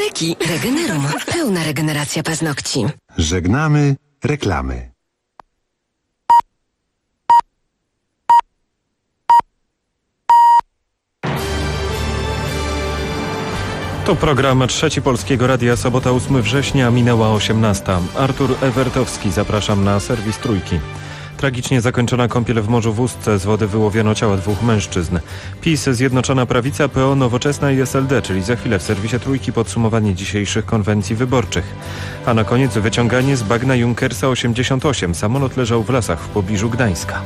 apteki. Regenerum. Pełna regeneracja paznokci. Żegnamy reklamy. To program Trzeci Polskiego Radia, sobota 8 września, minęła 18. Artur Ewertowski, zapraszam na serwis Trójki. Tragicznie zakończona kąpiel w Morzu w Ustce. Z wody wyłowiono ciała 2 mężczyzn. PiS, Zjednoczona Prawica, PO, Nowoczesna i SLD, czyli za chwilę w serwisie Trójki podsumowanie dzisiejszych konwencji wyborczych. A na koniec wyciąganie z bagna Junkersa 88. Samolot leżał w lasach w pobliżu Gdańska.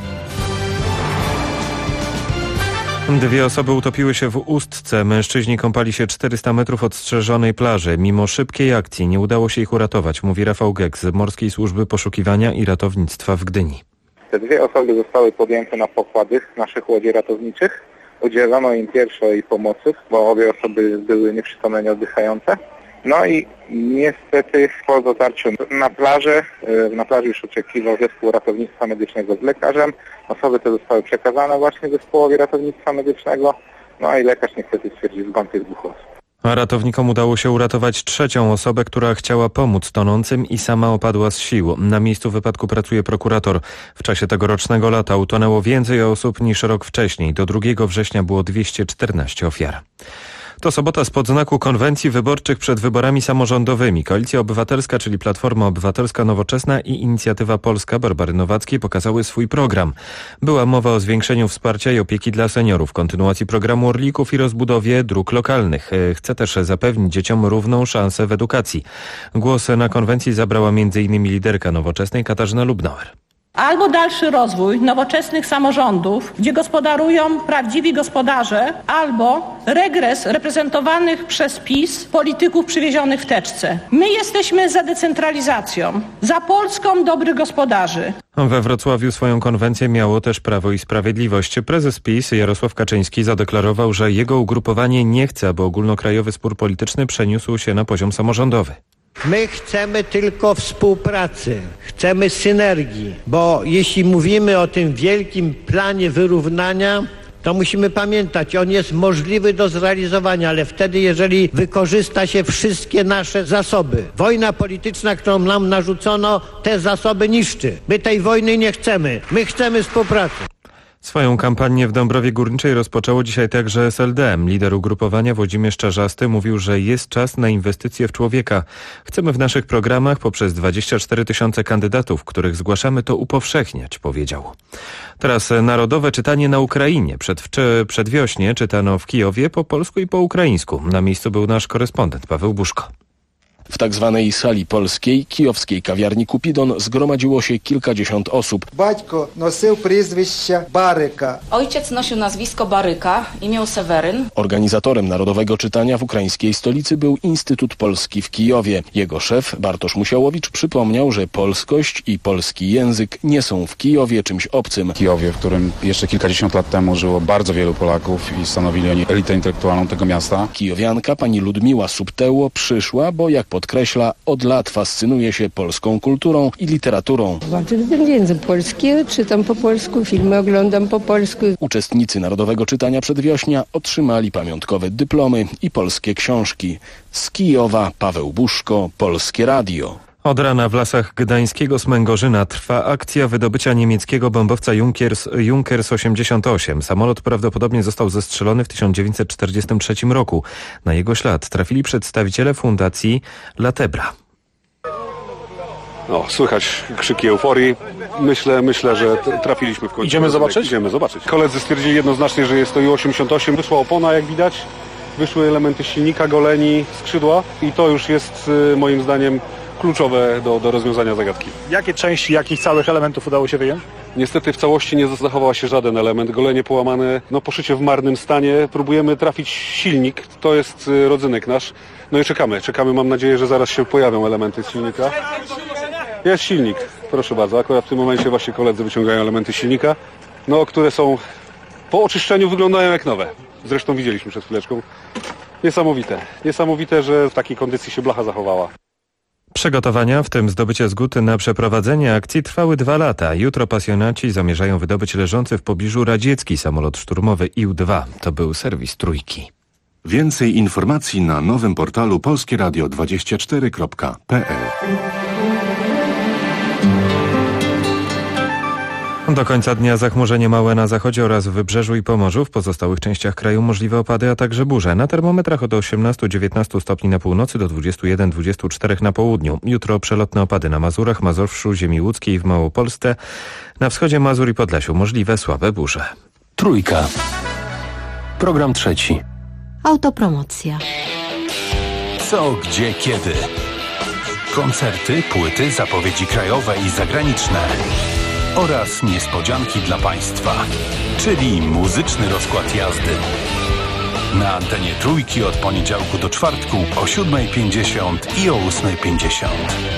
2 osoby utopiły się w Ustce. Mężczyźni kąpali się 400 metrów od strzeżonej plaży. Mimo szybkiej akcji nie udało się ich uratować, mówi Rafał Gek z Morskiej Służby Poszukiwania i Ratownictwa w Gdyni. Te 2 osoby zostały podjęte na pokłady naszych łodzi ratowniczych. Udzielono im pierwszej pomocy, bo obie osoby były nieprzytomne, nieoddychające. No i niestety po dotarciu na plaży już oczekiwał zespół ratownictwa medycznego z lekarzem. Osoby te zostały przekazane właśnie zespołowi ratownictwa medycznego. No i lekarz niestety stwierdził zgon tych 2 osób. A ratownikom udało się uratować 3. osobę, która chciała pomóc tonącym i sama opadła z sił. Na miejscu wypadku pracuje prokurator. W czasie tegorocznego lata utonęło więcej osób niż rok wcześniej. Do 2 września było 214 ofiar. To sobota spod znaku konwencji wyborczych przed wyborami samorządowymi. Koalicja Obywatelska, czyli Platforma Obywatelska, Nowoczesna i Inicjatywa Polska Barbary Nowackiej pokazały swój program. Była mowa o zwiększeniu wsparcia i opieki dla seniorów, kontynuacji programu Orlików i rozbudowie dróg lokalnych. Chce też zapewnić dzieciom równą szansę w edukacji. Głos na konwencji zabrała m.in. liderka Nowoczesnej Katarzyna Lubnauer. Albo dalszy rozwój nowoczesnych samorządów, gdzie gospodarują prawdziwi gospodarze, albo regres reprezentowanych przez PiS polityków przywiezionych w teczce. My jesteśmy za decentralizacją, za Polską dobrych gospodarzy. We Wrocławiu swoją konwencję miało też Prawo i Sprawiedliwość. Prezes PiS Jarosław Kaczyński zadeklarował, że jego ugrupowanie nie chce, aby ogólnokrajowy spór polityczny przeniósł się na poziom samorządowy. My chcemy tylko współpracy, chcemy synergii, bo jeśli mówimy o tym wielkim planie wyrównania, to musimy pamiętać, on jest możliwy do zrealizowania, ale wtedy, jeżeli wykorzysta się wszystkie nasze zasoby. Wojna polityczna, którą nam narzucono, te zasoby niszczy. My tej wojny nie chcemy, my chcemy współpracy. Swoją kampanię w Dąbrowie Górniczej rozpoczęło dzisiaj także SLD. Lider ugrupowania Włodzimierz Czarzasty mówił, że jest czas na inwestycje w człowieka. Chcemy w naszych programach poprzez 24 000 kandydatów, których zgłaszamy, to upowszechniać, powiedział. Teraz narodowe czytanie na Ukrainie. Przedwiośnie czytano w Kijowie po polsku i po ukraińsku. Na miejscu był nasz korespondent Paweł Buszko. W tak zwanej sali polskiej, kijowskiej kawiarni Kupidon zgromadziło się kilkadziesiąt osób. Батько носив прізвище Барика. Ojciec nosił nazwisko Baryka, imię Seweryn. Organizatorem narodowego czytania w ukraińskiej stolicy był Instytut Polski w Kijowie. Jego szef, Bartosz Musiałowicz, przypomniał, że polskość i polski język nie są w Kijowie czymś obcym. W Kijowie, w którym jeszcze kilkadziesiąt lat temu żyło bardzo wielu Polaków i stanowili oni elitę intelektualną tego miasta. Kijowianka pani Ludmiła Subteło przyszła, bo jak podkreśla, od lat fascynuje się polską kulturą i literaturą. Ten język polski, czytam po polsku, filmy oglądam po polsku. Uczestnicy Narodowego Czytania Przedwiośnia otrzymali pamiątkowe dyplomy i polskie książki. Z Kijowa Paweł Buszko, Polskie Radio. Od rana w lasach gdańskiego Smęgorzyna trwa akcja wydobycia niemieckiego bombowca Junkers 88. Samolot prawdopodobnie został zestrzelony w 1943 roku. Na jego ślad trafili przedstawiciele fundacji Latebra. No, słychać krzyki euforii. Myślę, że trafiliśmy w końcu. Idziemy zobaczyć? Idziemy zobaczyć. Koledzy stwierdzili jednoznacznie, że jest to Ju-88. Wyszła opona, jak widać. Wyszły elementy silnika, goleni, skrzydła i to już jest moim zdaniem kluczowe do rozwiązania zagadki. Jakie części, jakich całych elementów udało się wyjąć? Niestety w całości nie zachował się żaden element. Golenie połamane, poszycie w marnym stanie. Próbujemy trafić silnik, to jest rodzynek nasz. No i czekamy, mam nadzieję, że zaraz się pojawią elementy z silnika. Jest silnik, proszę bardzo. Akurat w tym momencie właśnie koledzy wyciągają elementy silnika, które są po oczyszczeniu wyglądają jak nowe. Zresztą widzieliśmy przed chwileczką. Niesamowite, że w takiej kondycji się blacha zachowała. Przygotowania, w tym zdobycie zgód na przeprowadzenie akcji, trwały 2 lata. Jutro pasjonaci zamierzają wydobyć leżący w pobliżu radziecki samolot szturmowy Ił-2. To był serwis Trójki. Więcej informacji na nowym portalu polskieradio24.pl. Do końca dnia zachmurzenie małe na zachodzie oraz w Wybrzeżu i Pomorzu. W pozostałych częściach kraju możliwe opady, a także burze. Na termometrach od 18-19 stopni na północy do 21-24 na południu. Jutro przelotne opady na Mazurach, Mazowszu, ziemi łódzkiej i w Małopolsce. Na wschodzie Mazur i Podlasiu możliwe słabe burze. Trójka. Program trzeci. Autopromocja. Co, gdzie, kiedy. Koncerty, płyty, zapowiedzi krajowe i zagraniczne. Oraz niespodzianki dla Państwa, czyli muzyczny rozkład jazdy. Na antenie Trójki od poniedziałku do czwartku o 7:50 i o 8:50.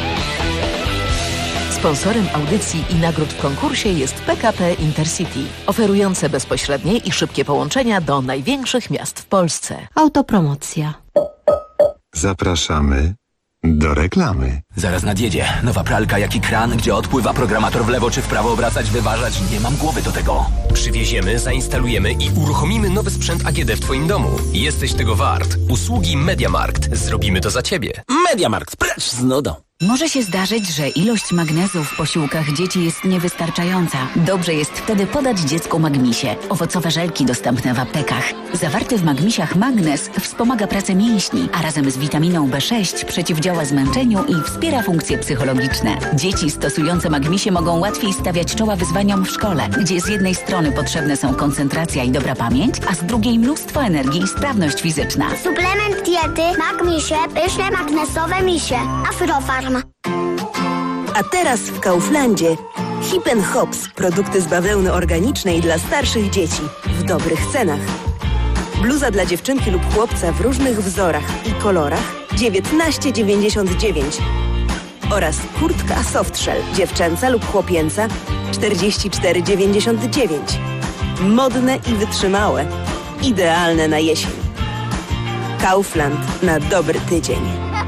Sponsorem audycji i nagród w konkursie jest PKP Intercity, oferujące bezpośrednie i szybkie połączenia do największych miast w Polsce. Autopromocja. Zapraszamy do reklamy. Zaraz nadjedzie. Nowa pralka jak i kran, gdzie odpływa programator w lewo czy w prawo obracać, wyważać. Nie mam głowy do tego. Przywieziemy, zainstalujemy i uruchomimy nowy sprzęt AGD w Twoim domu. Jesteś tego wart. Usługi MediaMarkt. Zrobimy to za Ciebie. MediaMarkt, precz z nudą. Może się zdarzyć, że ilość magnezu w posiłkach dzieci jest niewystarczająca. Dobrze jest wtedy podać dziecku Magmisie. Owocowe żelki dostępne w aptekach. Zawarty w Magmisiach magnez wspomaga pracę mięśni, a razem z witaminą B6 przeciwdziała zmęczeniu i wspiera funkcje psychologiczne. Dzieci stosujące Magmisie mogą łatwiej stawiać czoła wyzwaniom w szkole, gdzie z jednej strony potrzebne są koncentracja i dobra pamięć, a z drugiej mnóstwo energii i sprawność fizyczna. Suplement diety Magmisie, pyszne magnesowe misie. Afrofarm. A teraz w Kauflandzie Hip & Hops, produkty z bawełny organicznej dla starszych dzieci w dobrych cenach. Bluza dla dziewczynki lub chłopca w różnych wzorach i kolorach 19,99 oraz kurtka softshell dziewczęca lub chłopięca 44,99. Modne i wytrzymałe, idealne na jesień. Kaufland na dobry tydzień.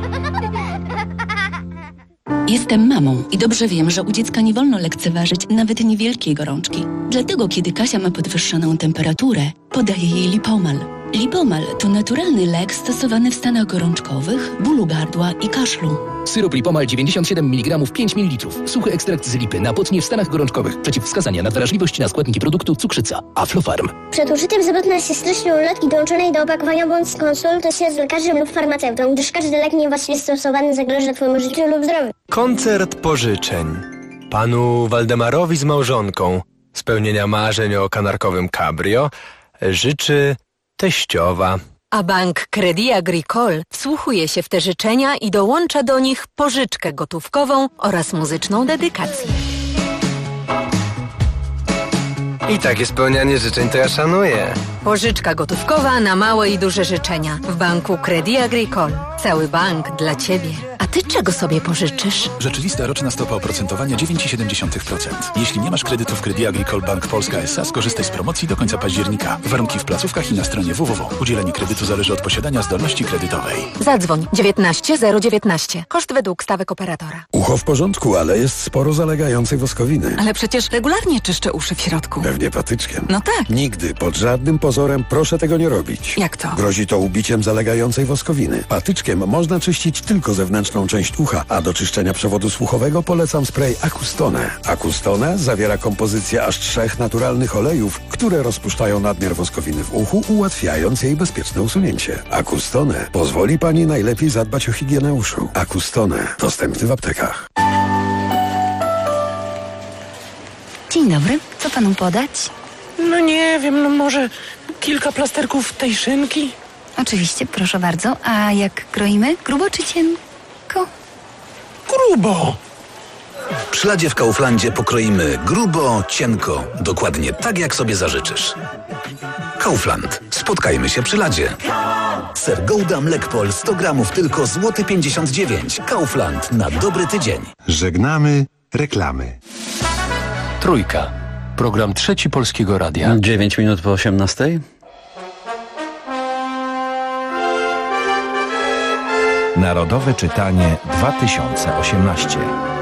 Jestem mamą i dobrze wiem, że u dziecka nie wolno lekceważyć nawet niewielkiej gorączki. Dlatego, kiedy Kasia ma podwyższoną temperaturę, podaję jej Lipomal. Lipomal to naturalny lek stosowany w stanach gorączkowych, bólu gardła i kaszlu. Syrop Lipomal 97 mg 5 ml. Suchy ekstrakt z lipy na potnie w stanach gorączkowych. Przeciwwskazania na wrażliwość na składniki produktu cukrzyca. Aflofarm. Przed użyciem zapewne się stycznej ulotki dołączonej do opakowania bądź skonsultuj się z lekarzem lub farmaceutą, gdyż każdy lek niewłaściwie stosowany zagraża Twojemu życiu lub zdrowiu. Koncert pożyczeń. Panu Waldemarowi z małżonką spełnienia marzeń o kanarkowym cabrio życzy teściowa. A bank Crédit Agricole wsłuchuje się w te życzenia i dołącza do nich pożyczkę gotówkową oraz muzyczną dedykację. I takie spełnianie życzeń to ja szanuję. Pożyczka gotówkowa na małe i duże życzenia. W banku Crédit Agricole. Cały bank dla Ciebie. A Ty czego sobie pożyczysz? Rzeczywista roczna stopa oprocentowania 9,7%. Jeśli nie masz kredytów Crédit Agricole Bank Polska S.A., skorzystaj z promocji do końca października. Warunki w placówkach i na stronie www. Udzielenie kredytu zależy od posiadania zdolności kredytowej. Zadzwoń 19 019. Koszt według stawek operatora. Ucho w porządku, ale jest sporo zalegającej woskowiny. Ale przecież regularnie czyszczę uszy w środku. Pewnie patyczkiem. No tak. Nigdy, pod żadnym pozorem proszę tego nie robić. Jak to? Grozi to ubiciem zalegającej woskowiny. Patyczkiem można czyścić tylko zewnętrzną część ucha, a do czyszczenia przewodu słuchowego polecam spray Acustone. Acustone zawiera kompozycję aż 3 naturalnych olejów, które rozpuszczają nadmiar woskowiny w uchu, ułatwiając jej bezpieczne usunięcie. Acustone pozwoli Pani najlepiej zadbać o higienę uszu. Acustone dostępny w aptekach. Dzień dobry, co panu podać? No nie wiem, no może kilka plasterków tej szynki? Oczywiście, proszę bardzo. A jak kroimy? Grubo czy cienko? Grubo! Przy ladzie w Kauflandzie pokroimy grubo, cienko, dokładnie tak jak sobie zażyczysz. Kaufland. Spotkajmy się przy ladzie. Ser Gouda Mlekpol 100 gramów tylko złoty 59 zł. Kaufland na dobry tydzień. Żegnamy reklamy. Trójka. Program trzeci Polskiego Radia. 9 minut po 18. Narodowe Czytanie 2018.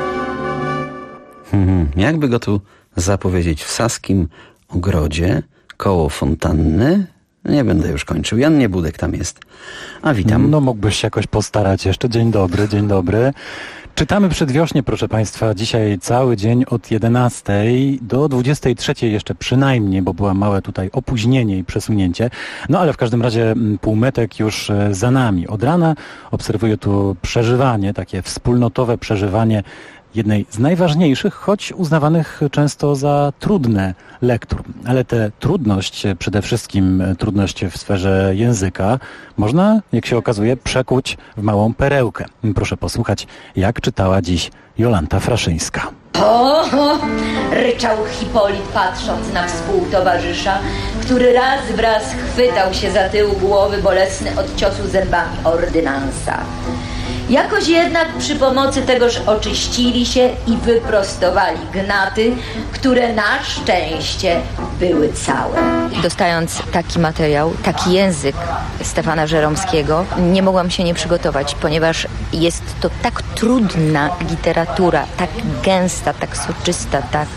Jakby go tu zapowiedzieć? W Saskim Ogrodzie, koło fontanny, Nie będę już kończył. Jan Niebudek tam jest. A witam. No mógłbyś się jakoś postarać jeszcze. Dzień dobry, dzień dobry. Czytamy Przedwiośnie, proszę Państwa, dzisiaj cały dzień od 11 do 23 jeszcze przynajmniej, bo było małe tutaj opóźnienie i przesunięcie. No ale w każdym razie półmetek już za nami. Od rana obserwuję tu przeżywanie, takie wspólnotowe przeżywanie jednej z najważniejszych, choć uznawanych często za trudne lektur. Ale tę trudność, przede wszystkim trudność w sferze języka, można, jak się okazuje, przekuć w małą perełkę. Proszę posłuchać, jak czytała dziś Jolanta Fraszyńska. O! Ryczał Hipolit, patrząc na współtowarzysza, który raz wraz chwytał się za tył głowy bolesny od ciosu zębami ordynansa. Jakoś jednak przy pomocy tegoż oczyścili się i wyprostowali gnaty, które na szczęście były całe. Dostając taki materiał, taki język Stefana Żeromskiego, nie mogłam się nie przygotować, ponieważ jest to tak trudna literatura, tak gęsta, tak soczysta, tak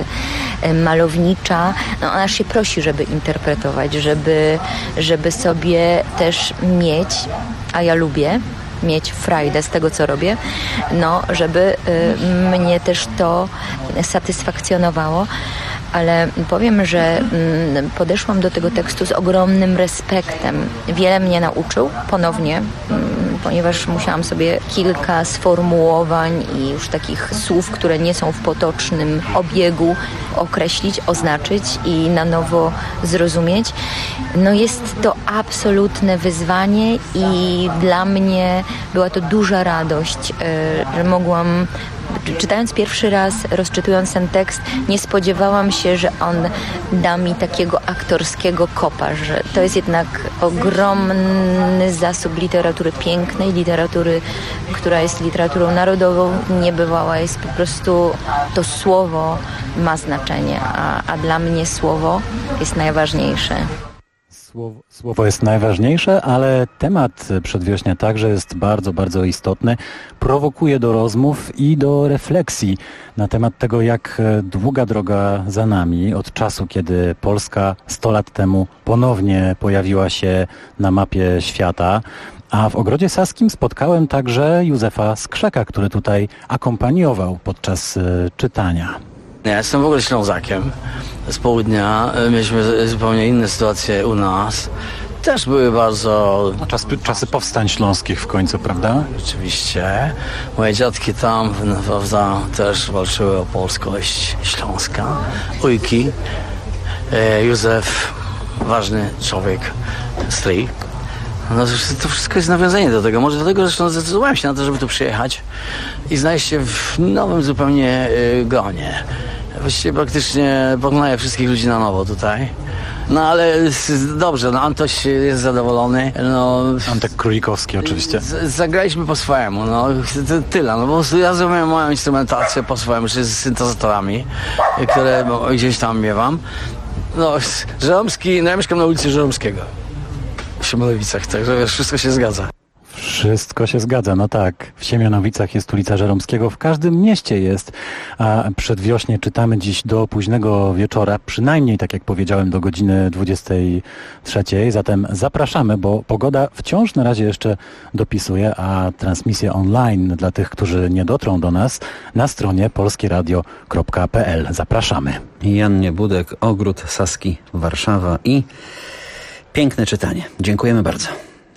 malownicza. No, aż się prosi, żeby interpretować, żeby sobie też mieć, a ja lubię mieć frajdę z tego, co robię, no, żeby mnie też to satysfakcjonowało. Ale powiem, że podeszłam do tego tekstu z ogromnym respektem. Wiele mnie nauczył ponownie, ponieważ musiałam sobie kilka sformułowań i już takich słów, które nie są w potocznym obiegu, określić, oznaczyć i na nowo zrozumieć. No jest to absolutne wyzwanie i dla mnie była to duża radość, że mogłam, czytając pierwszy raz, rozczytując ten tekst, nie spodziewałam się, że on da mi takiego aktorskiego kopa, że to jest jednak ogromny zasób literatury pięknej, literatury, która jest literaturą narodową, niebywała, jest po prostu, to słowo ma znaczenie, a dla mnie słowo jest najważniejsze. Słowo jest najważniejsze, ale temat Przedwiośnia także jest bardzo, bardzo istotny. Prowokuje do rozmów i do refleksji na temat tego, jak długa droga za nami od czasu, kiedy Polska 100 lat temu ponownie pojawiła się na mapie świata. A w Ogrodzie Saskim spotkałem także Józefa Skrzeka, który tutaj akompaniował podczas czytania. Ja jestem w ogóle Ślązakiem z południa. Mieliśmy zupełnie inne sytuacje u nas. Też były bardzo... Czasy powstań śląskich w końcu, prawda? Oczywiście. Moje dziadki tam też walczyły o polskość śląska. Ujki. Józef, ważny człowiek, stryj. No to wszystko jest nawiązanie do tego. Może dlatego zresztą zdecydowałem się na to, żeby tu przyjechać i znaleźć się w nowym zupełnie gronie. Właściwie praktycznie poznaję wszystkich ludzi na nowo tutaj. No ale dobrze, no Antoś jest zadowolony. No, Antek Królikowski oczywiście. Zagraliśmy po swojemu, no tyle. No bo ja zrobiłem moją instrumentację po swojemu, czyli z syntezatorami, które gdzieś tam miewam. No, Żeromski, no ja mieszkam na ulicy Żeromskiego. W Siemianowicach, także wiesz, wszystko się zgadza. Wszystko się zgadza, no tak. W Siemianowicach jest ulica Żeromskiego, w każdym mieście jest, a Przedwiośnie czytamy dziś do późnego wieczora, przynajmniej, tak jak powiedziałem, do godziny 23. Zatem zapraszamy, bo pogoda wciąż na razie jeszcze dopisuje, a transmisję online dla tych, którzy nie dotrą do nas, na stronie polskieradio.pl. Zapraszamy. Jan Niebudek, Ogród Saski, Warszawa i piękne czytanie. Dziękujemy bardzo.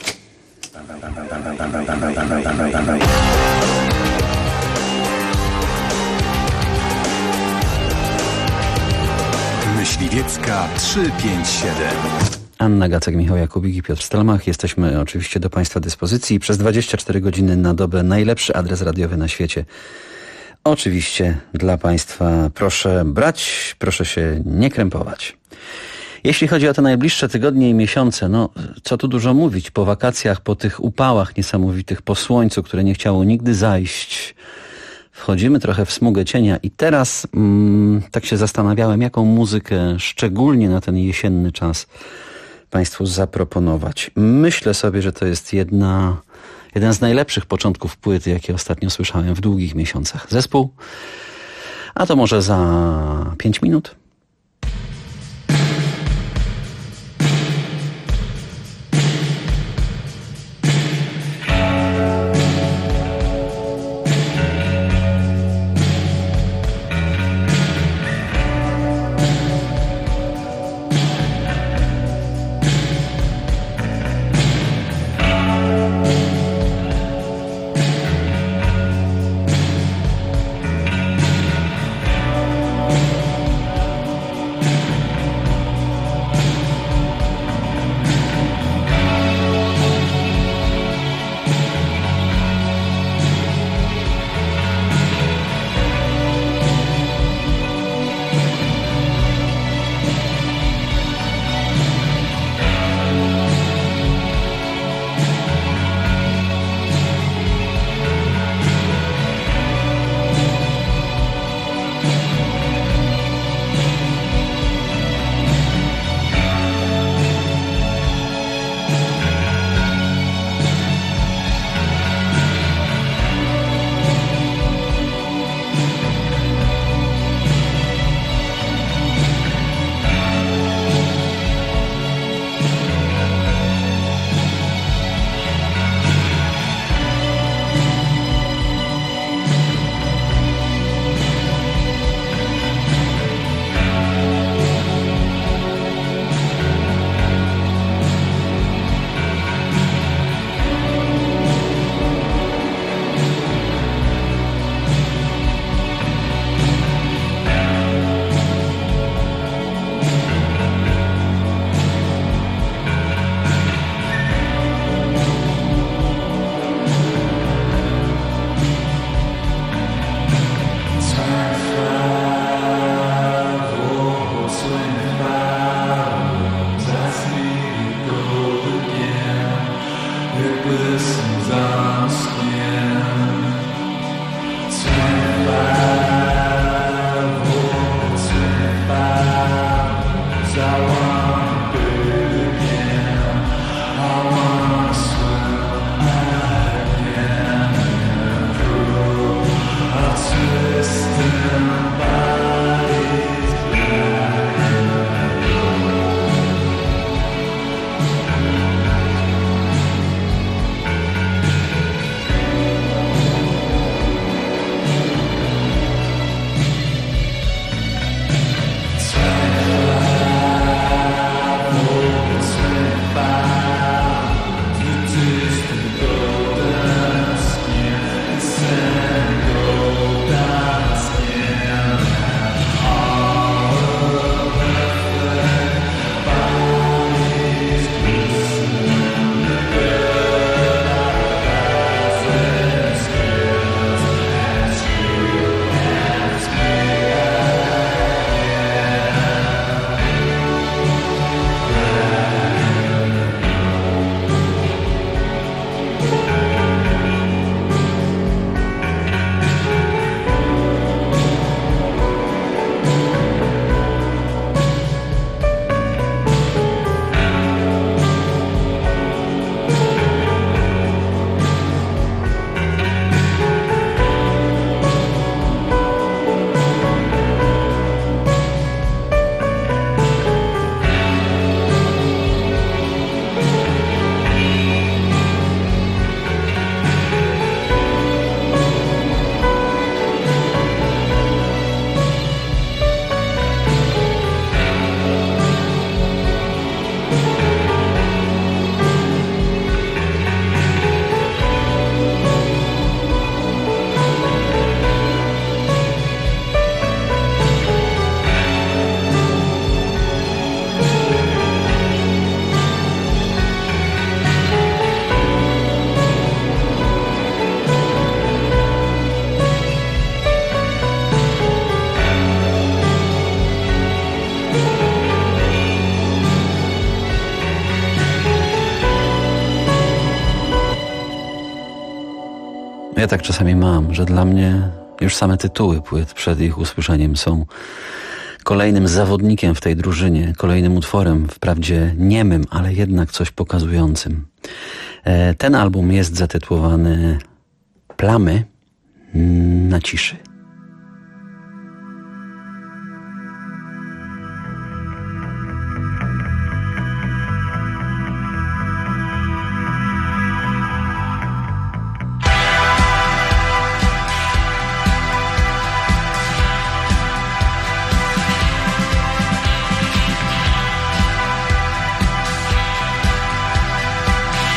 Myśliwiecka 357. Anna Gacek, Michał Jakubik i Piotr Stelmach. Jesteśmy oczywiście do Państwa dyspozycji przez 24 godziny na dobę. Najlepszy adres radiowy na świecie. Oczywiście dla Państwa proszę brać, proszę się nie krępować. Jeśli chodzi o te najbliższe tygodnie i miesiące, no co tu dużo mówić, po wakacjach, po tych upałach niesamowitych, po słońcu, które nie chciało nigdy zajść, wchodzimy trochę w smugę cienia i teraz tak się zastanawiałem, jaką muzykę szczególnie na ten jesienny czas Państwu zaproponować. Myślę sobie, że to jest jeden z najlepszych początków płyty, jakie ostatnio słyszałem w długich miesiącach. Zespół, a to może za 5 minut. Ja tak czasami mam, że dla mnie już same tytuły płyt przed ich usłyszeniem są kolejnym zawodnikiem w tej drużynie, kolejnym utworem, wprawdzie niemym, ale jednak coś pokazującym. Ten album jest zatytułowany Plamy na ciszy.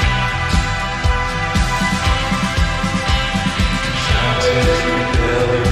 Together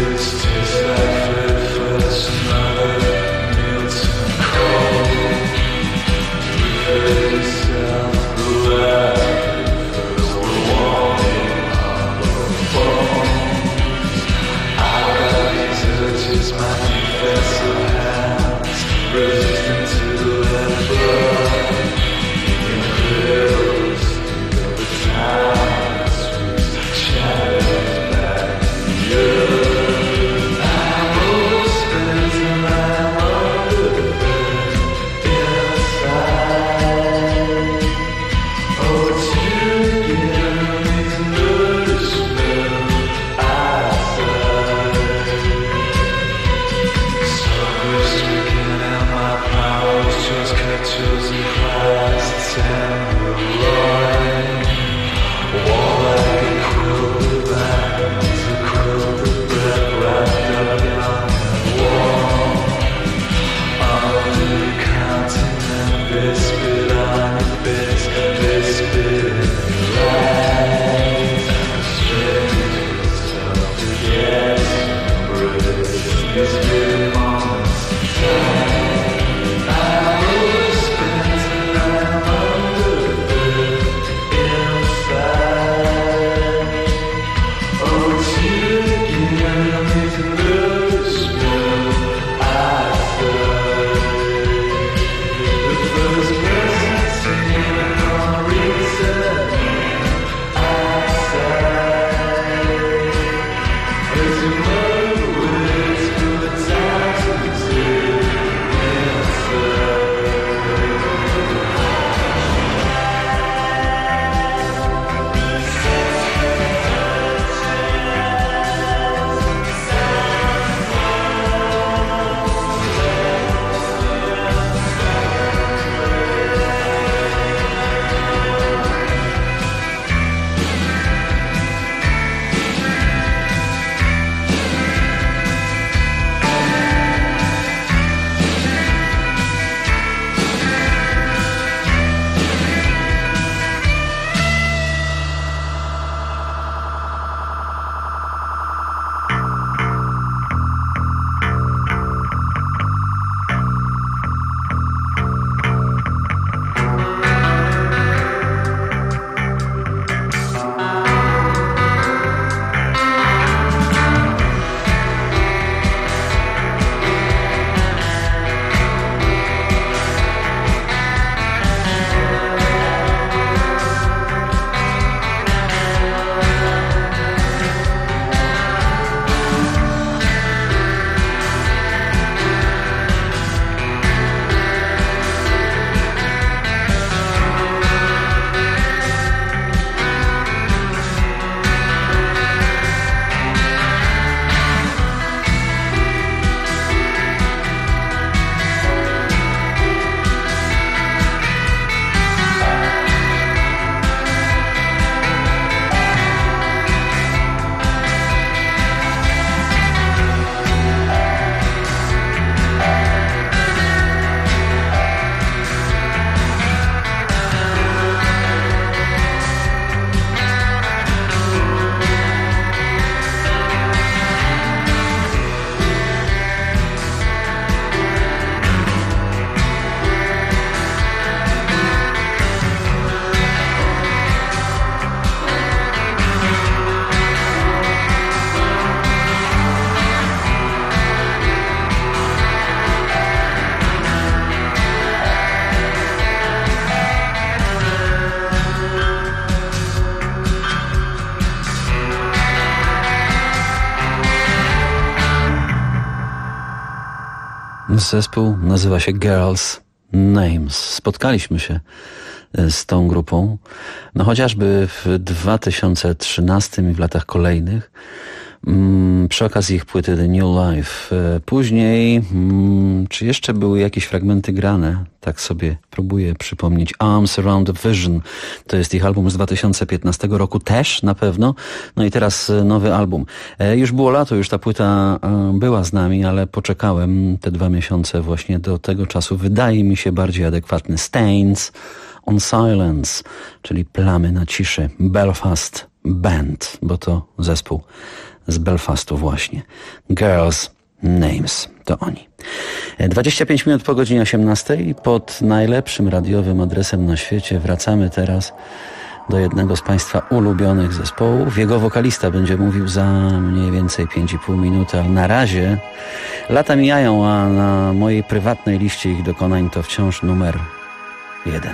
Zespół nazywa się Girls' Names. Spotkaliśmy się z tą grupą, no chociażby w 2013 i w latach kolejnych, przy okazji ich płyty The New Life. Później, czy jeszcze były jakieś fragmenty grane? Tak sobie próbuję przypomnieć. Arms Around the Vision, to jest ich album z 2015 roku, też na pewno. No i teraz nowy album. Już było lato, już ta płyta była z nami, ale poczekałem te 2 miesiące właśnie do tego czasu. Wydaje mi się bardziej adekwatny. Stains on Silence, czyli plamy na ciszy. Belfast Band, bo to zespół z Belfastu właśnie. Girls' Names, to oni. 25 minut po godzinie 18 pod najlepszym radiowym adresem na świecie wracamy teraz do jednego z Państwa ulubionych zespołów. Jego wokalista będzie mówił za mniej więcej 5,5 minuty, ale na razie lata mijają, a na mojej prywatnej liście ich dokonań to wciąż numer 1.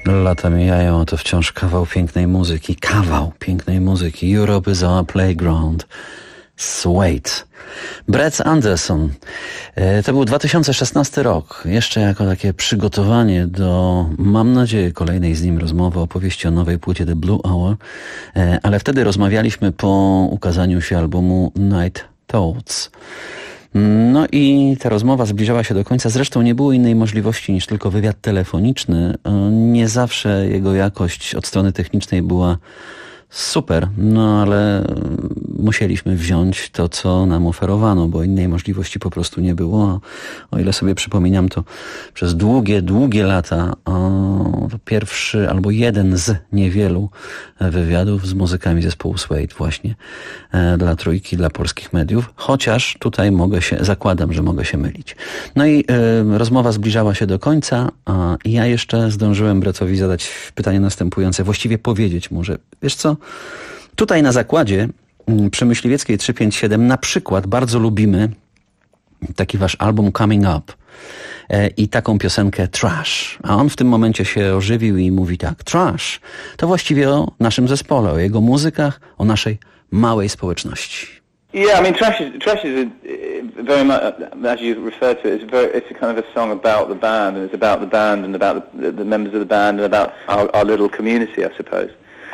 Lata mijają, a to wciąż kawał pięknej muzyki. Europe is our playground. Suede. Brett Anderson. To był 2016 rok. Jeszcze jako takie przygotowanie do, mam nadzieję, kolejnej z nim rozmowy, opowieści o nowej płycie The Blue Hour. Ale wtedy rozmawialiśmy po ukazaniu się albumu Night Thoughts. No i ta rozmowa zbliżała się do końca. Zresztą nie było innej możliwości niż tylko wywiad telefoniczny. Nie zawsze jego jakość od strony technicznej była super, no ale musieliśmy wziąć to, co nam oferowano, bo innej możliwości po prostu nie było. O ile sobie przypominam, to przez długie lata to pierwszy albo jeden z niewielu wywiadów z muzykami zespołu Suede właśnie dla Trójki, dla polskich mediów, chociaż tutaj zakładam, że mogę się mylić. No i rozmowa zbliżała się do końca, a ja jeszcze zdążyłem Brettowi zadać pytanie następujące, właściwie powiedzieć mu, że wiesz co, tutaj na zakładzie przy Myśliwieckiej 357 na przykład bardzo lubimy taki wasz album Coming Up i taką piosenkę Trash. A on w tym momencie się ożywił i mówi tak, Trash to właściwie o naszym zespole, o jego muzykach, o naszej małej społeczności. Yeah, I mean, Trash is very much, as you refer to it, it's a kind of a song about the band, and it's about the band and about the members of the band and about our little community, I suppose.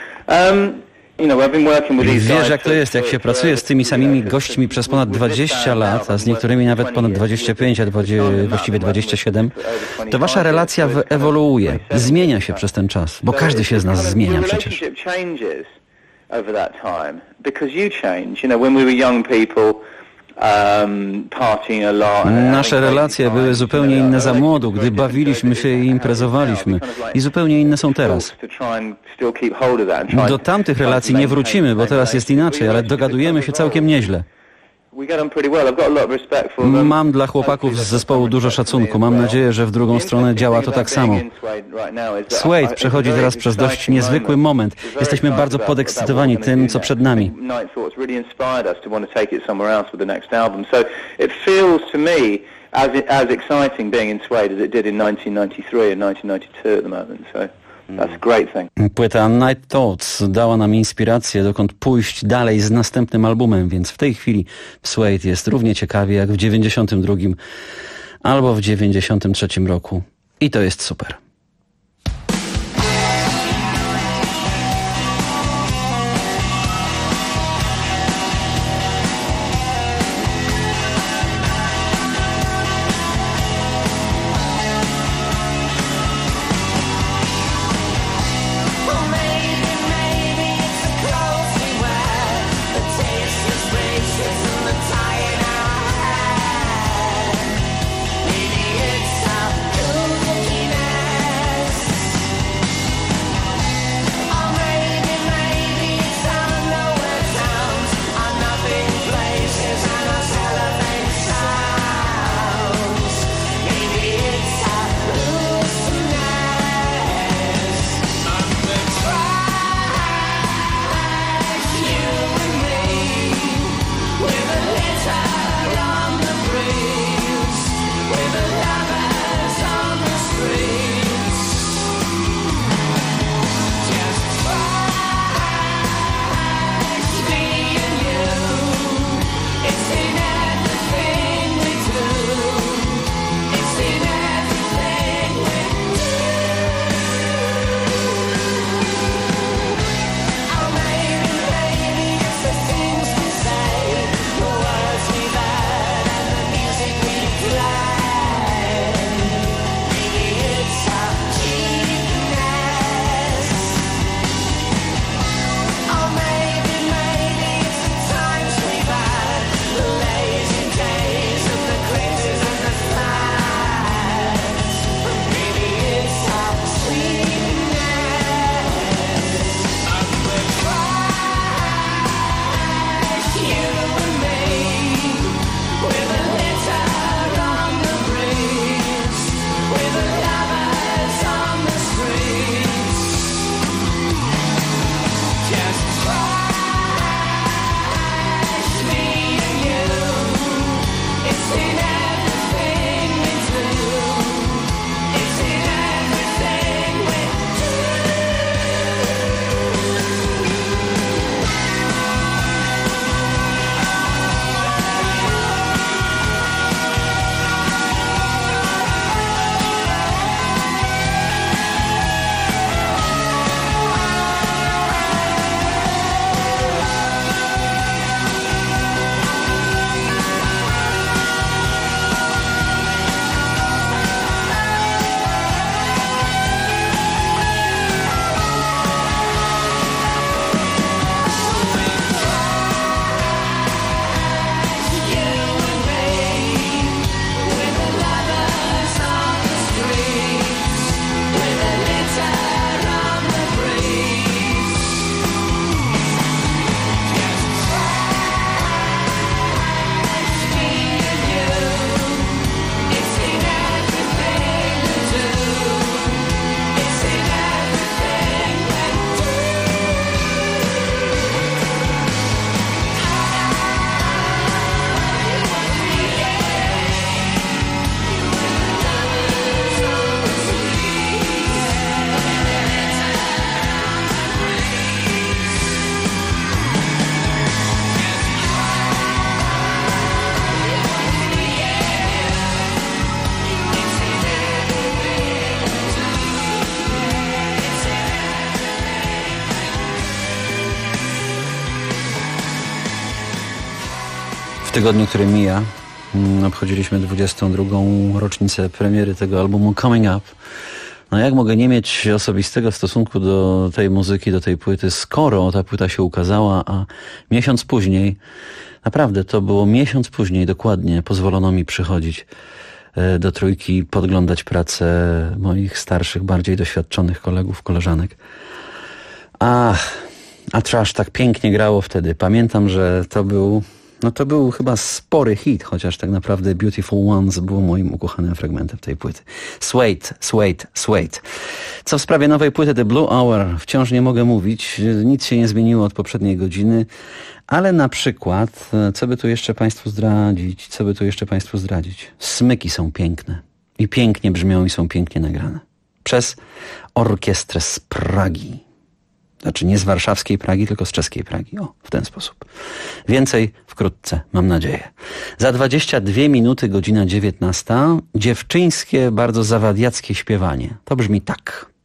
Wiesz, jak to jest, jak się pracuje z tymi samymi gośćmi przez ponad 20 lat, a z niektórymi nawet ponad 25, a właściwie 27, to wasza relacja ewoluuje, zmienia się przez ten czas, bo każdy się z nas zmienia przecież. Over that time, because you change. You know, when we were young people, partying a lot. Nasze relacje były zupełnie inne za młodu, gdy bawiliśmy się i imprezowaliśmy. I zupełnie inne są teraz. Do tamtych relacji nie wrócimy, bo teraz jest inaczej, ale dogadujemy się całkiem nieźle. Mam dla chłopaków z zespołu dużo szacunku. Mam nadzieję, że w drugą stronę działa to tak samo. Suede przechodzi teraz przez dość niezwykły moment. Jesteśmy bardzo podekscytowani tym, co przed nami. as exciting being in Suede as it did in 1993 and 1992 at the moment. So that's a great thing. Płyta Night Thoughts dała nam inspirację, dokąd pójść dalej z następnym albumem, więc w tej chwili w Suede jest równie ciekawie jak w 92 albo w 93 roku. I to jest super. Maybe it's a good looking at tygodniu, który mija, obchodziliśmy 22. rocznicę premiery tego albumu Coming Up. No jak mogę nie mieć osobistego stosunku do tej muzyki, do tej płyty, skoro ta płyta się ukazała, a miesiąc później, naprawdę to było miesiąc później dokładnie, pozwolono mi przychodzić do Trójki, podglądać pracę moich starszych, bardziej doświadczonych kolegów, koleżanek. A Trash tak pięknie grało wtedy. Pamiętam, że to był chyba spory hit, chociaż tak naprawdę Beautiful Ones było moim ukochanym fragmentem tej płyty. Sweet. Co w sprawie nowej płyty The Blue Hour wciąż nie mogę mówić. Nic się nie zmieniło od poprzedniej godziny, ale na przykład, co by tu jeszcze Państwu zdradzić? Smyki są piękne i pięknie brzmią i są pięknie nagrane. Przez orkiestrę z Pragi. Znaczy nie z warszawskiej Pragi, tylko z czeskiej Pragi. O, w ten sposób. Więcej wkrótce, mam nadzieję. Za 22 minuty, godzina 19. Dziewczyńskie, bardzo zawadiackie śpiewanie. To brzmi tak.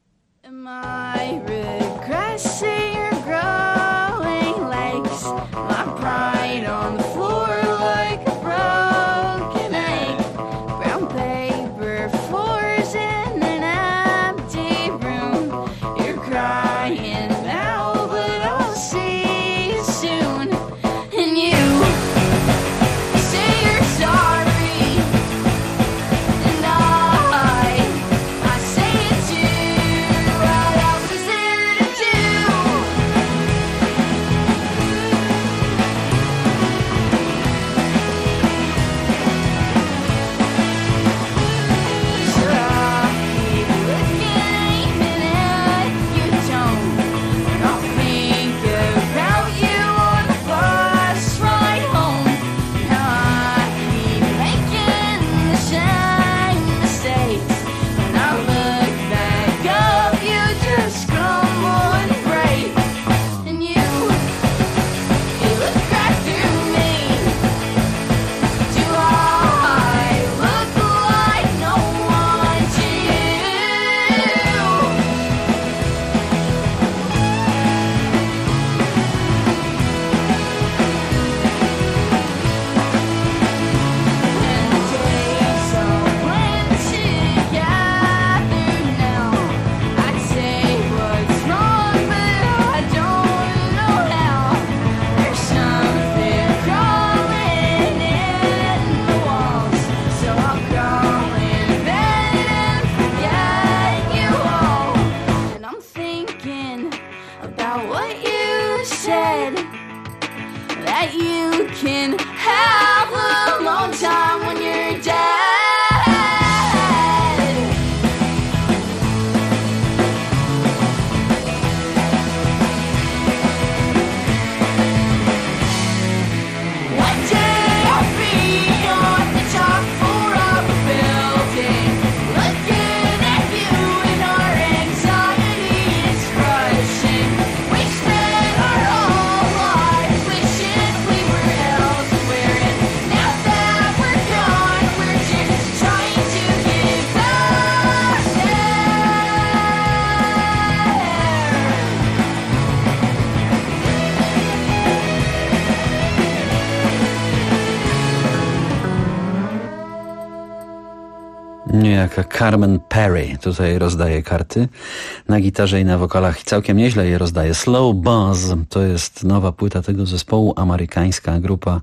Niejaka Carmen Perry tutaj rozdaje karty na gitarze i na wokalach i całkiem nieźle je rozdaje. Slow Buzz to jest nowa płyta tego zespołu, amerykańska grupa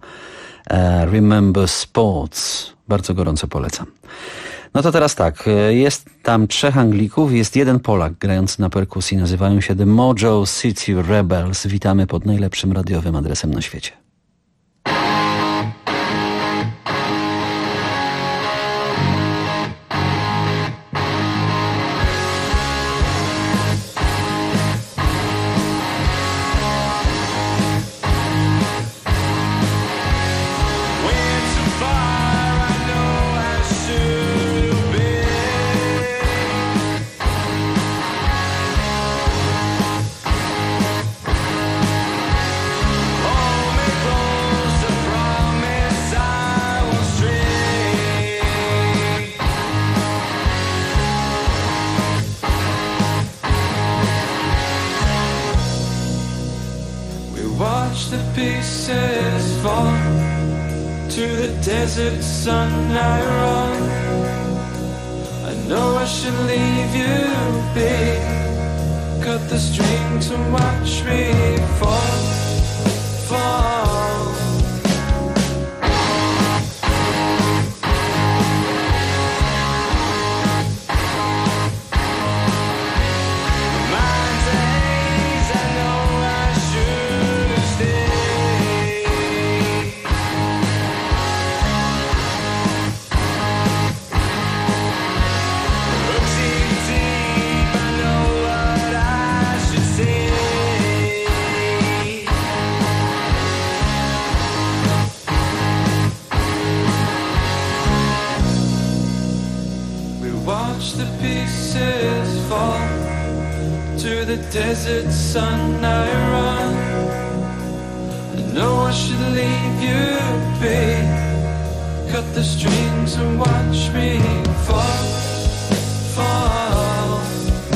Remember Sports. Bardzo gorąco polecam. No to teraz tak, jest tam 3 Anglików, jest 1 Polak grający na perkusji, nazywają się The Mojo City Rebels. Witamy pod najlepszym radiowym adresem na świecie. Watch the pieces fall To the desert sun I run. I know I should leave you be. Cut the strings and watch me fall, fall. Mind's a haze, I know I should stay. The pieces fall. To the desert sun I run. I know I should leave you be. Cut the strings and watch me fall, fall.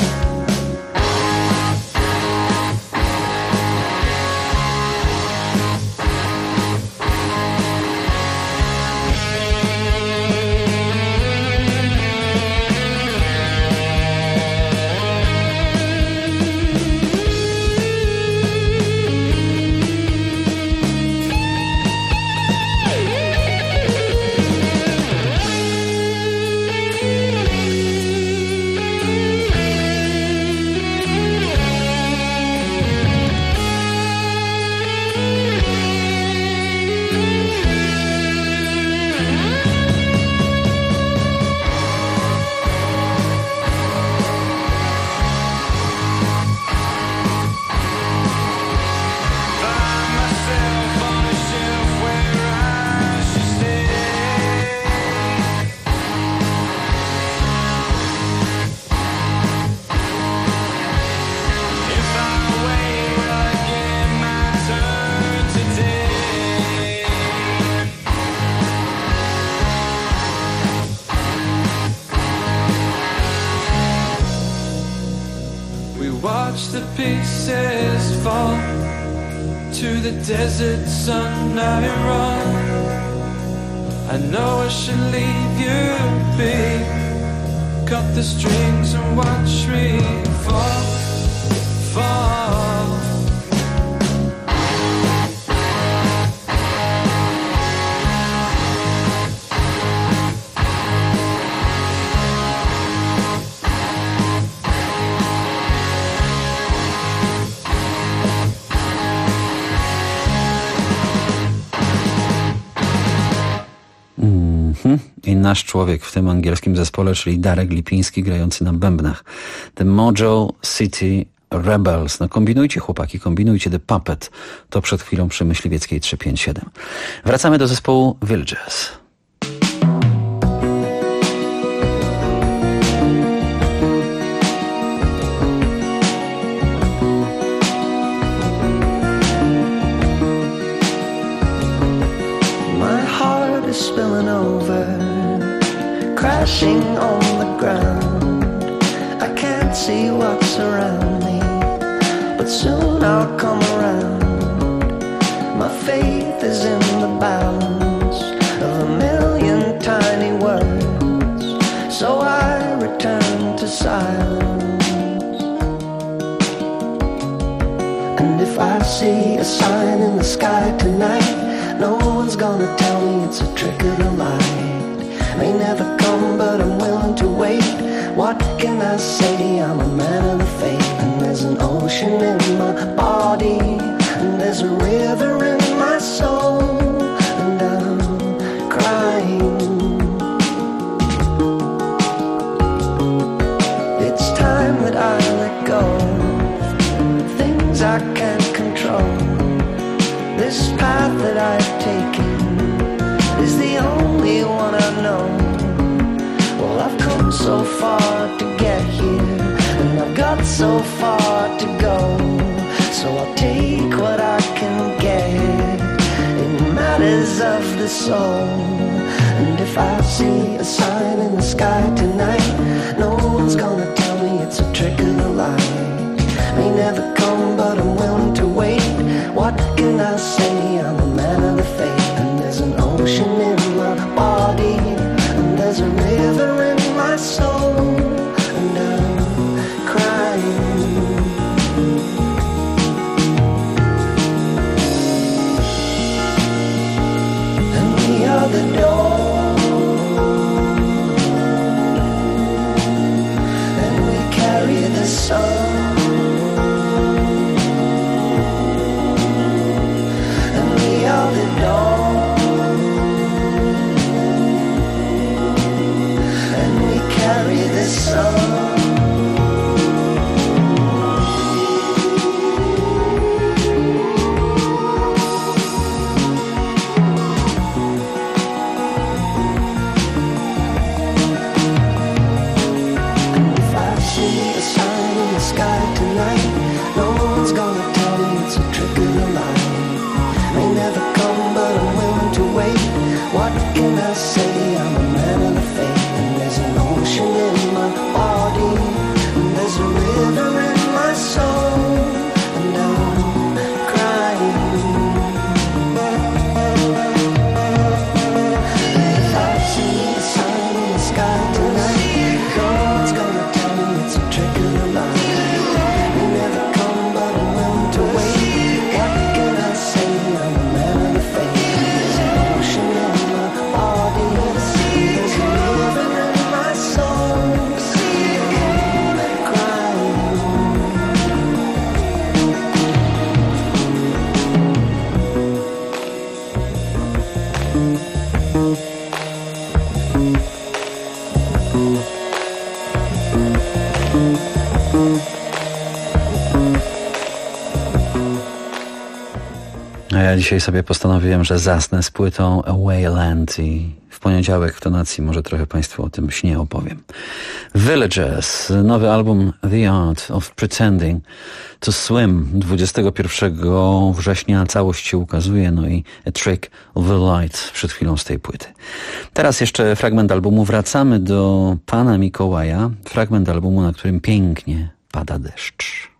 The pieces fall. To the desert sun I run. I know I should leave you be. Cut the strings and watch me fall, fall. I nasz człowiek w tym angielskim zespole, czyli Darek Lipiński grający na bębnach. The Mojo City Rebels. No kombinujcie chłopaki, kombinujcie. The Puppet. To przed chwilą przy Myśliwieckiej 357. Wracamy do zespołu Villagers. Spilling over, crashing on the ground. I can't see what's around me, but soon I'll come around. My faith is in the bounds of a million tiny words, so I return to silence. And if I see a sign in the sky tonight, no one's gonna tell me it's a trick of the light. May never come, but I'm willing to wait. What can I say? I'm a man of the faith. And there's an ocean in my body, and there's a river in my soul, and I'm crying. It's time that I let go of things I can't control. This path that I've taken is the only one I know. Well, I've come so far to get here, and I've got so far to go. So I'll take what I can get in matters of the soul. And if I see a sign in the sky tonight, no one's gonna tell me it's a trick of the light. May never come, but I'm willing to wait. What can I say? I'm a man of the faith, and there's an ocean the dawn, and we carry the sun. Ja dzisiaj sobie postanowiłem, że zasnę z płytą Awayland i w poniedziałek w tonacji może trochę Państwu o tym śnie opowiem. Villagers, nowy album The Art of Pretending to Swim. 21 września całość się ukazuje, no i A Trick of the Light przed chwilą z tej płyty. Teraz jeszcze fragment albumu. Wracamy do Pana Mikołaja. Fragment albumu, na którym pięknie pada deszcz.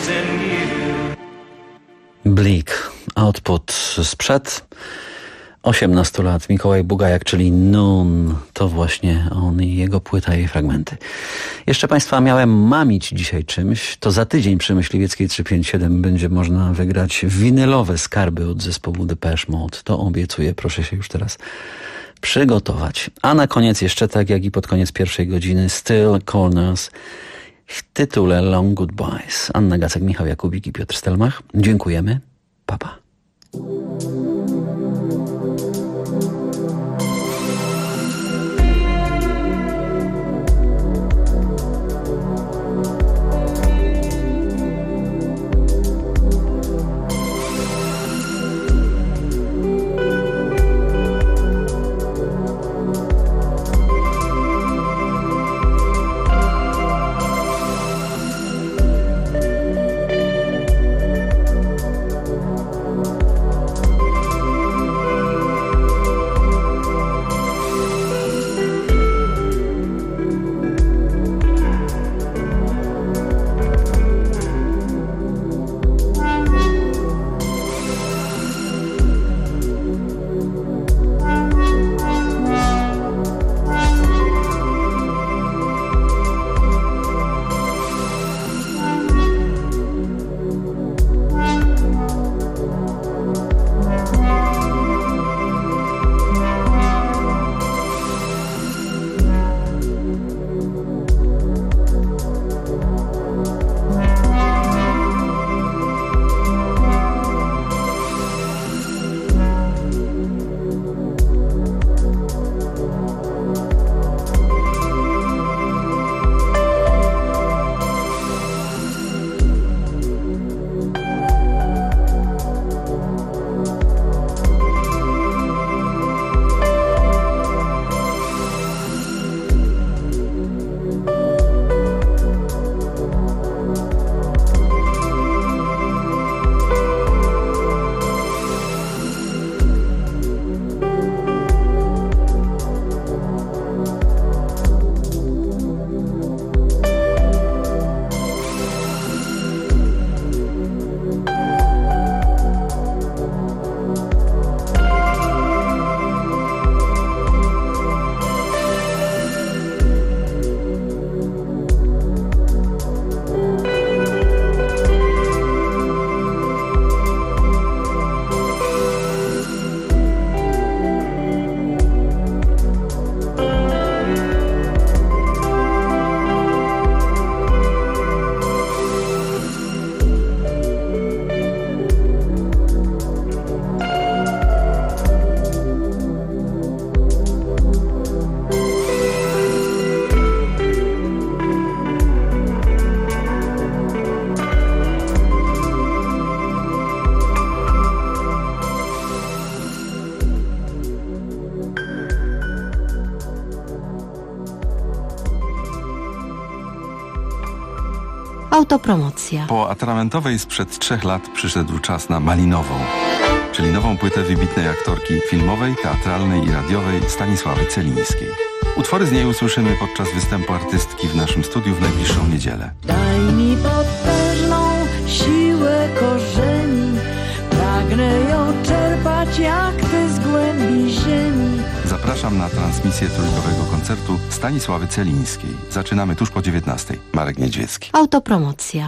is in you. Bleak, output sprzed 18 lat. Mikołaj Bugajak, czyli Noon, to właśnie on i jego płyta i fragmenty. Jeszcze Państwa miałem mamić dzisiaj czymś. To za tydzień przy Myśliwieckiej 357 będzie można wygrać winylowe skarby od zespołu Depeche Mode. To obiecuję, proszę się już teraz przygotować. A na koniec jeszcze, tak jak i pod koniec pierwszej godziny, Still Corners w tytule Long Goodbyes. Anna Gacek, Michał Jakubik i Piotr Stelmach. Dziękujemy. Pa, pa. Autopromocja. Po atramentowej sprzed 3 lat przyszedł czas na malinową, czyli nową płytę wybitnej aktorki filmowej, teatralnej i radiowej Stanisławy Celińskiej. Utwory z niej usłyszymy podczas występu artystki w naszym studiu w najbliższą niedzielę. Daj mi potężną siłę korzeni, pragnę ją czerpać jak ty z głębi ziemi. Zapraszam na transmisję trójkowego koncertu Stanisławy Celińskiej. Zaczynamy tuż po 19:00. Marek Niedźwiecki. Autopromocja.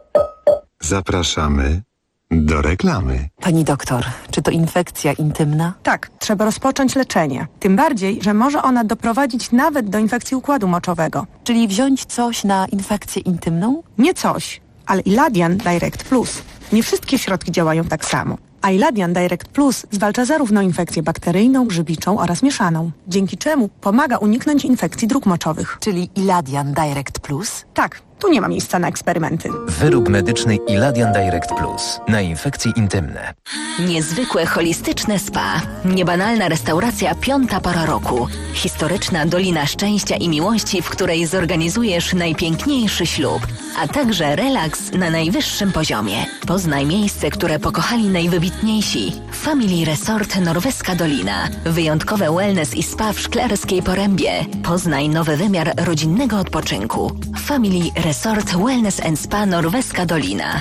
Zapraszamy do reklamy. Pani doktor, czy to infekcja intymna? Tak, trzeba rozpocząć leczenie. Tym bardziej, że może ona doprowadzić nawet do infekcji układu moczowego. Czyli wziąć coś na infekcję intymną? Nie coś, ale Iladian Direct Plus. Nie wszystkie środki działają tak samo. A Iladian Direct Plus zwalcza zarówno infekcję bakteryjną, grzybiczą oraz mieszaną, dzięki czemu pomaga uniknąć infekcji dróg moczowych. Czyli Iladian Direct Plus? Tak, tu nie ma miejsca na eksperymenty. Wyrób medyczny Iladian Direct Plus na infekcje intymne. Niezwykłe holistyczne spa. Niebanalna restauracja 5. pora roku. Historyczna Dolina Szczęścia i Miłości, w której zorganizujesz najpiękniejszy ślub. A także relaks na najwyższym poziomie. Poznaj miejsce, które pokochali najwybitniejsi. Family Resort Norweska Dolina. Wyjątkowe wellness i spa w Szklarskiej Porębie. Poznaj nowy wymiar rodzinnego odpoczynku. Family Resort Resort Wellness & Spa Norweska Dolina.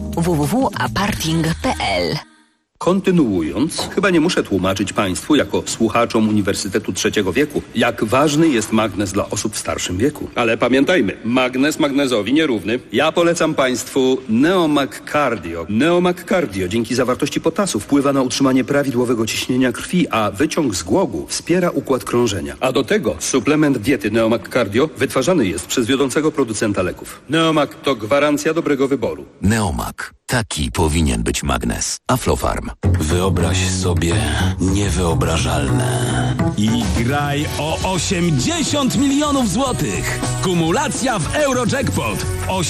www.aparting.pl. Kontynuując, chyba nie muszę tłumaczyć Państwu, jako słuchaczom Uniwersytetu III wieku, jak ważny jest magnez dla osób w starszym wieku. Ale pamiętajmy, magnez magnezowi nierówny. Ja polecam Państwu Neomag Cardio. Neomag Cardio dzięki zawartości potasu wpływa na utrzymanie prawidłowego ciśnienia krwi, a wyciąg z głogu wspiera układ krążenia. A do tego suplement diety Neomag Cardio wytwarzany jest przez wiodącego producenta leków. Neomag to gwarancja dobrego wyboru. Neomag. Taki powinien być magnez. Aflofarm. Wyobraź sobie niewyobrażalne. I graj o 80 milionów złotych. Kumulacja w Eurojackpot.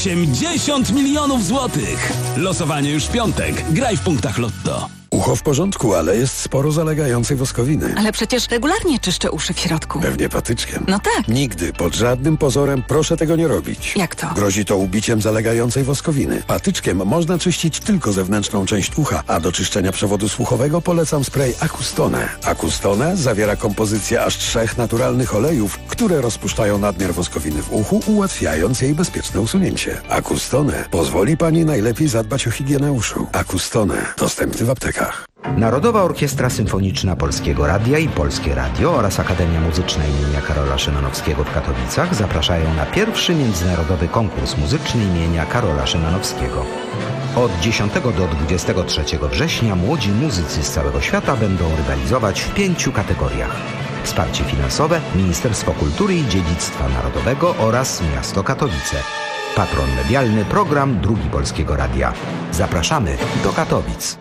80 milionów złotych. Losowanie już w piątek. Graj w punktach Lotto. Ucho w porządku, ale jest sporo zalegającej woskowiny. Ale przecież regularnie czyszczę uszy w środku. Pewnie patyczkiem. No tak. Nigdy, pod żadnym pozorem proszę tego nie robić. Jak to? Grozi to ubiciem zalegającej woskowiny. Patyczkiem można czyścić tylko zewnętrzną część ucha, a do czyszczenia przewodu słuchowego polecam spray Acustone. Acustone zawiera kompozycję aż 3 naturalnych olejów, które rozpuszczają nadmiar woskowiny w uchu, ułatwiając jej bezpieczne usunięcie. Acustone pozwoli Pani najlepiej zadbać o higienę uszu. Acustone dostępny w aptekach. Narodowa Orkiestra Symfoniczna Polskiego Radia i Polskie Radio oraz Akademia Muzyczna imienia Karola Szymanowskiego w Katowicach zapraszają na pierwszy międzynarodowy konkurs muzyczny imienia Karola Szymanowskiego. Od 10 do 23 września młodzi muzycy z całego świata będą rywalizować w 5 kategoriach. Wsparcie finansowe Ministerstwo Kultury i Dziedzictwa Narodowego oraz Miasto Katowice. Patron medialny program Drugi Polskiego Radia. Zapraszamy do Katowic.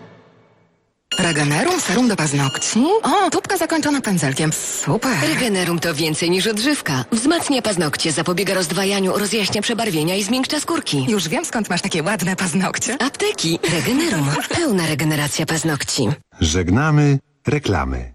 Regenerum serum do paznokci? O, tubka zakończona pędzelkiem. Super. Regenerum to więcej niż odżywka. Wzmacnia paznokcie, zapobiega rozdwajaniu, rozjaśnia przebarwienia i zmiękcza skórki. Już wiem, skąd masz takie ładne paznokcie. Apteki. Regenerum. Pełna regeneracja paznokci. Żegnamy reklamy.